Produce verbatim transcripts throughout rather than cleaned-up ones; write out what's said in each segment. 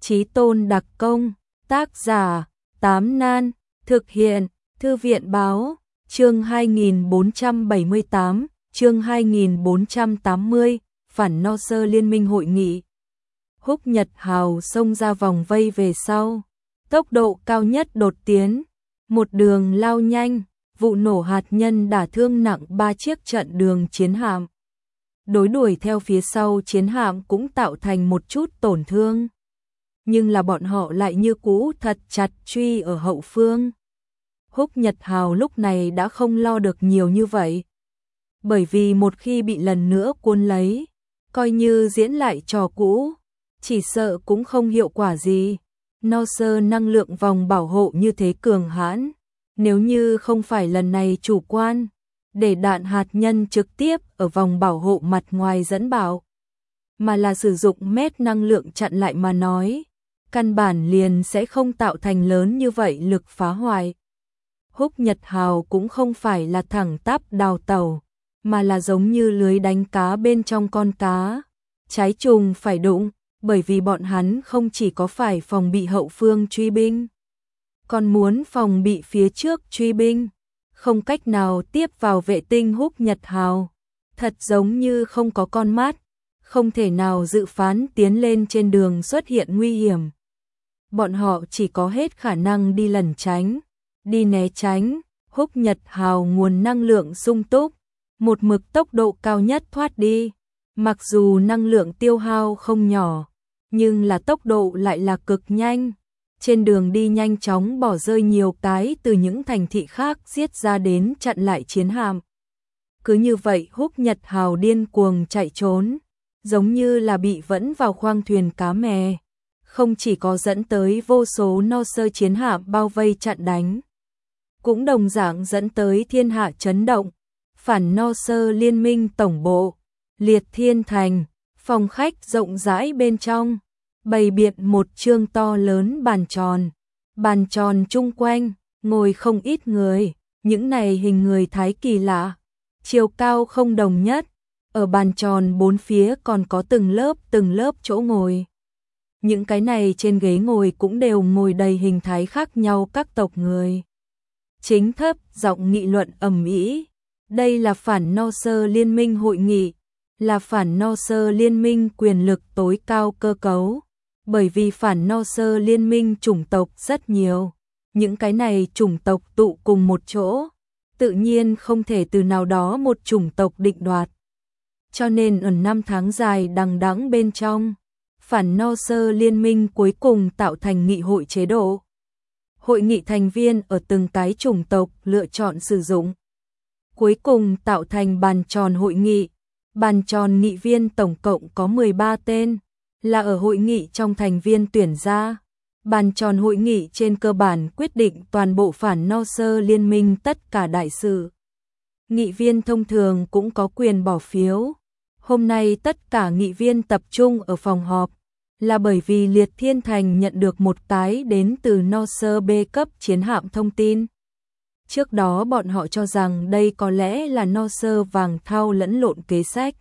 Chí Tôn đặc công, tác giả, Tám Nan, thực hiện, Thư viện báo, chương hai nghìn bốn trăm bảy mươi tám, chương hai nghìn bốn trăm tám mươi, phản no sơ liên minh hội nghị. Húc Nhật Hào xông ra vòng vây về sau, tốc độ cao nhất đột tiến, một đường lao nhanh, vụ nổ hạt nhân đả thương nặng ba chiếc trận đường chiến hạm. Đối đuổi theo phía sau chiến hạm cũng tạo thành một chút tổn thương. Nhưng là bọn họ lại như cũ thật chặt truy ở hậu phương. Húc Nhật Hào lúc này đã không lo được nhiều như vậy. Bởi vì một khi bị lần nữa cuốn lấy, coi như diễn lại trò cũ, chỉ sợ cũng không hiệu quả gì. No sơ năng lượng vòng bảo hộ như thế cường hãn, nếu như không phải lần này chủ quan, để đạn hạt nhân trực tiếp ở vòng bảo hộ mặt ngoài dẫn bảo, mà là sử dụng mét năng lượng chặn lại mà nói, căn bản liền sẽ không tạo thành lớn như vậy lực phá hoại. Húc Nhật Hào cũng không phải là thẳng tắp đào tàu, mà là giống như lưới đánh cá bên trong con cá, trái trùng phải đụng, bởi vì bọn hắn không chỉ có phải phòng bị hậu phương truy binh, còn muốn phòng bị phía trước truy binh, không cách nào tiếp vào vệ tinh Húc Nhật Hào, thật giống như không có con mắt, không thể nào dự phán tiến lên trên đường xuất hiện nguy hiểm. Bọn họ chỉ có hết khả năng đi lẩn tránh, đi né tránh. Húc Nhật Hào nguồn năng lượng sung túc, một mực tốc độ cao nhất thoát đi, mặc dù năng lượng tiêu hao không nhỏ, nhưng là tốc độ lại là cực nhanh. Trên đường đi nhanh chóng bỏ rơi nhiều cái từ những thành thị khác giết ra đến chặn lại chiến hạm. Cứ như vậy Húc Nhật Hào điên cuồng chạy trốn, giống như là bị vẫn vào khoang thuyền cá mè, không chỉ có dẫn tới vô số no sơ chiến hạm bao vây chặn đánh, cũng đồng dạng dẫn tới thiên hạ chấn động. Phản no sơ liên minh tổng bộ, Liệt Thiên Thành, phòng khách rộng rãi bên trong, bày biện một chương to lớn bàn tròn. Bàn tròn chung quanh, ngồi không ít người, những này hình người thái kỳ lạ, chiều cao không đồng nhất. Ở bàn tròn bốn phía còn có từng lớp từng lớp chỗ ngồi. Những cái này trên ghế ngồi cũng đều ngồi đầy hình thái khác nhau các tộc người. Chính thấp giọng nghị luận ầm ĩ. Đây là phản no sơ liên minh hội nghị, là phản no sơ liên minh quyền lực tối cao cơ cấu. Bởi vì phản no sơ liên minh chủng tộc rất nhiều, những cái này chủng tộc tụ cùng một chỗ, tự nhiên không thể từ nào đó một chủng tộc định đoạt. Cho nên ở năm tháng dài đằng đẵng bên trong, phản no sơ liên minh cuối cùng tạo thành nghị hội chế độ. Hội nghị thành viên ở từng cái chủng tộc lựa chọn sử dụng. Cuối cùng tạo thành bàn tròn hội nghị. Bàn tròn nghị viên tổng cộng có mười ba tên, là ở hội nghị trong thành viên tuyển ra. Bàn tròn hội nghị trên cơ bản quyết định toàn bộ phản no sơ liên minh tất cả đại sự. Nghị viên thông thường cũng có quyền bỏ phiếu. Hôm nay tất cả nghị viên tập trung ở phòng họp, là bởi vì Liệt Thiên Thành nhận được một cái đến từ no sơ B cấp chiến hạm thông tin. Trước đó bọn họ cho rằng đây có lẽ là no sơ vàng thau lẫn lộn kế sách.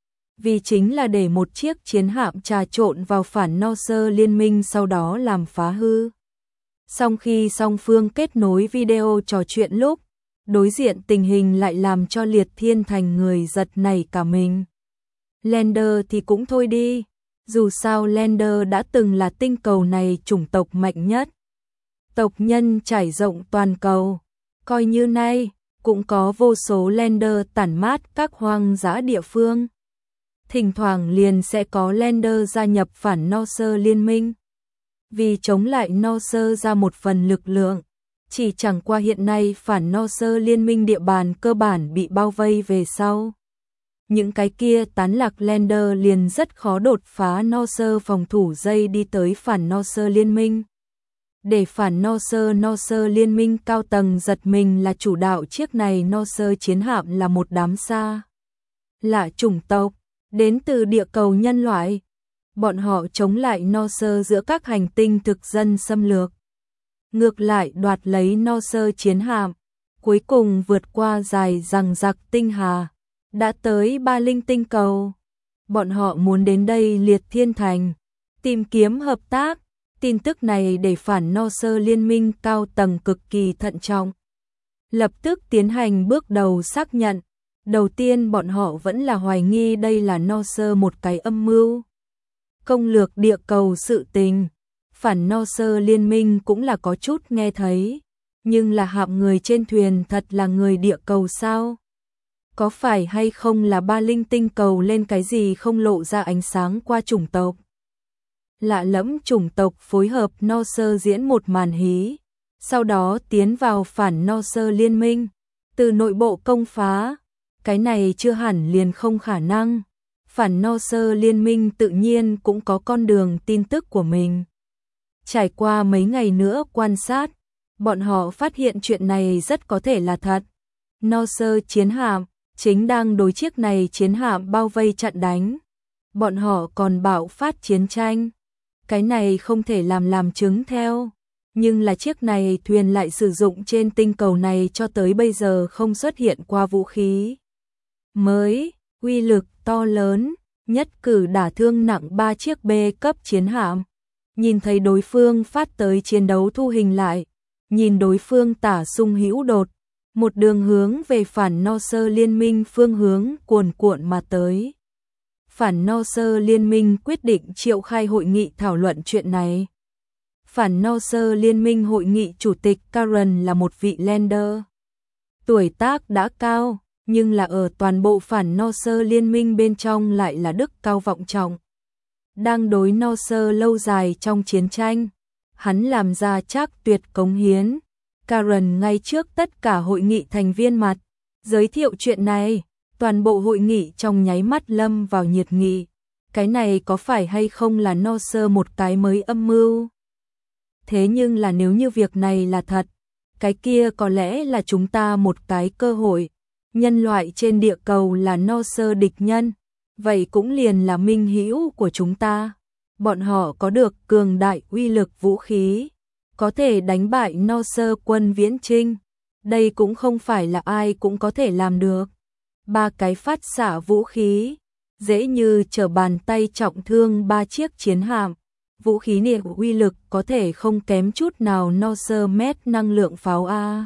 Vì chính là để một chiếc chiến hạm trà trộn vào phản no sơ liên minh sau đó làm phá hư. Song khi song phương kết nối video trò chuyện lúc, đối diện tình hình lại làm cho Liệt Thiên Thành người giật nảy cả mình. Lander thì cũng thôi đi, dù sao Lander đã từng là tinh cầu này chủng tộc mạnh nhất. Tộc nhân trải rộng toàn cầu, coi như nay, cũng có vô số Lander tản mát các hoang dã địa phương. Thỉnh thoảng liền sẽ có Lander gia nhập phản no sơ liên minh. Vì chống lại no sơ ra một phần lực lượng, chỉ chẳng qua hiện nay phản no sơ liên minh địa bàn cơ bản bị bao vây về sau. Những cái kia tán lạc Lander liền rất khó đột phá no sơ phòng thủ dây đi tới phản no sơ liên minh. Để phản no sơ no sơ liên minh cao tầng giật mình là chủ đạo chiếc này no sơ chiến hạm là một đám xa lạ chủng tộc, đến từ địa cầu nhân loại. Bọn họ chống lại no sơ giữa các hành tinh thực dân xâm lược. Ngược lại đoạt lấy no sơ chiến hạm, cuối cùng vượt qua dài dằng dặc tinh hà, đã tới ba linh tinh cầu. Bọn họ muốn đến đây Liệt Thiên Thành, tìm kiếm hợp tác, Tin tức này để phản no sơ liên minh cao tầng cực kỳ thận trọng. Lập tức tiến hành bước đầu xác nhận. Đầu tiên bọn họ vẫn là hoài nghi đây là no sơ một cái âm mưu. Công lược địa cầu sự tình. Phản no sơ liên minh cũng là có chút nghe thấy. Nhưng là hạng người trên thuyền thật là người địa cầu sao? Có phải hay không là ba linh tinh cầu lên cái gì không lộ ra ánh sáng qua chủng tộc? Lạ lẫm chủng tộc phối hợp no sơ diễn một màn hí. Sau đó tiến vào phản no sơ liên minh. Từ nội bộ công phá. Cái này chưa hẳn liền không khả năng. Phản no sơ liên minh tự nhiên cũng có con đường tin tức của mình. Trải qua mấy ngày nữa quan sát, bọn họ phát hiện chuyện này rất có thể là thật. No sơ chiến hạm chính đang đối chiếc này chiến hạm bao vây chặn đánh. Bọn họ còn bạo phát chiến tranh. Cái này không thể làm làm chứng theo. Nhưng là chiếc này thuyền lại sử dụng trên tinh cầu này cho tới bây giờ không xuất hiện qua vũ khí mới, uy lực to lớn, nhất cử đả thương nặng ba chiếc B cấp chiến hạm. Nhìn thấy đối phương phát tới chiến đấu thu hình lại, nhìn đối phương tả sung hữu đột, một đường hướng về phản no sơ liên minh phương hướng cuồn cuộn mà tới. Phản no sơ liên minh quyết định triệu khai hội nghị thảo luận chuyện này. Phản no sơ liên minh hội nghị chủ tịch Karen là một vị Lander. Tuổi tác đã cao, nhưng là ở toàn bộ phản no sơ liên minh bên trong lại là đức cao vọng trọng. Đang đối no sơ lâu dài trong chiến tranh, hắn làm ra chắc tuyệt cống hiến. Karen ngay trước tất cả hội nghị thành viên mặt, giới thiệu chuyện này, toàn bộ hội nghị trong nháy mắt lâm vào nhiệt nghị. Cái này có phải hay không là no sơ một cái mới âm mưu? Thế nhưng là nếu như việc này là thật, cái kia có lẽ là chúng ta một cái cơ hội. Nhân loại trên địa cầu là no sơ địch nhân, vậy cũng liền là minh hữu của chúng ta. Bọn họ có được cường đại uy lực vũ khí, có thể đánh bại no sơ quân viễn chinh. Đây cũng không phải là ai cũng có thể làm được. Ba cái phát xạ vũ khí, dễ như trở bàn tay trọng thương ba chiếc chiến hạm. Vũ khí này uy lực có thể không kém chút nào no sơ mét năng lượng pháo A.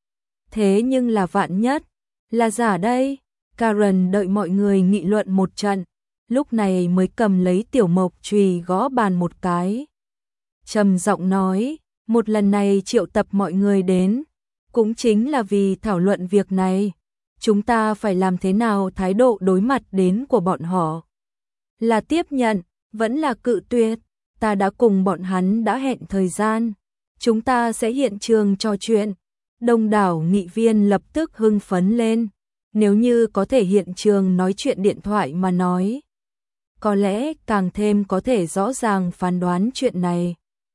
Thế nhưng là vạn nhất, là giả đây. Karen đợi mọi người nghị luận một trận, lúc này mới cầm lấy tiểu mộc chùy gõ bàn một cái. Trầm giọng nói, một lần này triệu tập mọi người đến, cũng chính là vì thảo luận việc này. Chúng ta phải làm thế nào thái độ đối mặt đến của bọn họ? Là tiếp nhận, vẫn là cự tuyệt? Ta đã cùng bọn hắn đã hẹn thời gian. Chúng ta sẽ hiện trường trò chuyện. Đông đảo nghị viên lập tức hưng phấn lên. Nếu như có thể hiện trường nói chuyện điện thoại mà nói, có lẽ càng thêm có thể rõ ràng phán đoán chuyện này.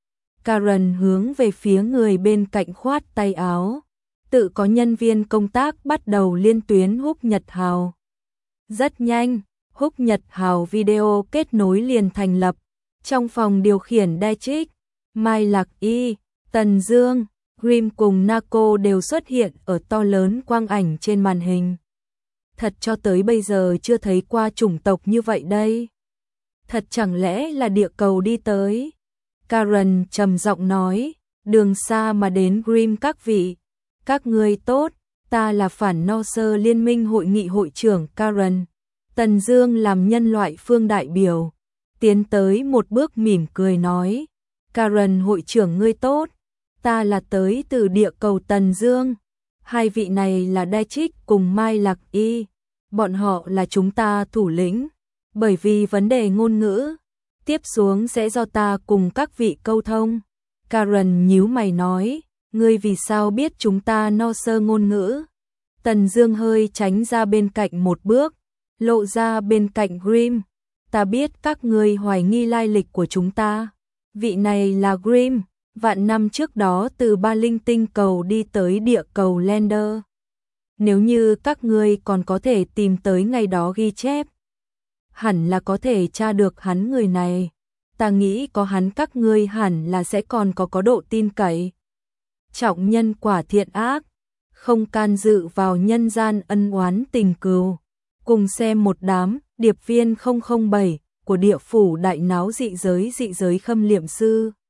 Karen hướng về phía người bên cạnh khoát tay áo. Tự có nhân viên công tác bắt đầu liên tuyến Húc Nhật Hào. Rất nhanh, Húc Nhật Hào video kết nối liền thành lập. Trong phòng điều khiển Dietrich, Mai Lạc Y, Tần Dương, Grimm cùng Naco đều xuất hiện ở to lớn quang ảnh trên màn hình. Thật cho tới bây giờ chưa thấy qua chủng tộc như vậy đây. Thật chẳng lẽ là địa cầu đi tới? Karen trầm giọng nói, đường xa mà đến Grimm các vị. Các ngươi tốt, ta là phản no sơ liên minh hội nghị hội trưởng Karen. Tần Dương làm nhân loại phương đại biểu. Tiến tới một bước mỉm cười nói, Karen hội trưởng ngươi tốt, ta là tới từ địa cầu Tần Dương. Hai vị này là Dietrich cùng Mai Lạc Y, bọn họ là chúng ta thủ lĩnh. Bởi vì vấn đề ngôn ngữ, tiếp xuống sẽ do ta cùng các vị câu thông. Karen nhíu mày nói, ngươi vì sao biết chúng ta no sơ ngôn ngữ? Tần Dương hơi tránh ra bên cạnh một bước, lộ ra bên cạnh Grimm. Ta biết các ngươi hoài nghi lai lịch của chúng ta. Vị này là Grimm, vạn năm trước đó từ ba linh tinh cầu đi tới địa cầu Lander. Nếu như các ngươi còn có thể tìm tới ngày đó ghi chép, hẳn là có thể tra được hắn người này. Ta nghĩ có hắn các ngươi hẳn là sẽ còn có có độ tin cậy. Trọng nhân quả thiện ác, không can dự vào nhân gian ân oán tình cừu. Cùng xem một đám điệp viên không không bảy của địa phủ đại náo dị giới dị giới khâm liệm sư.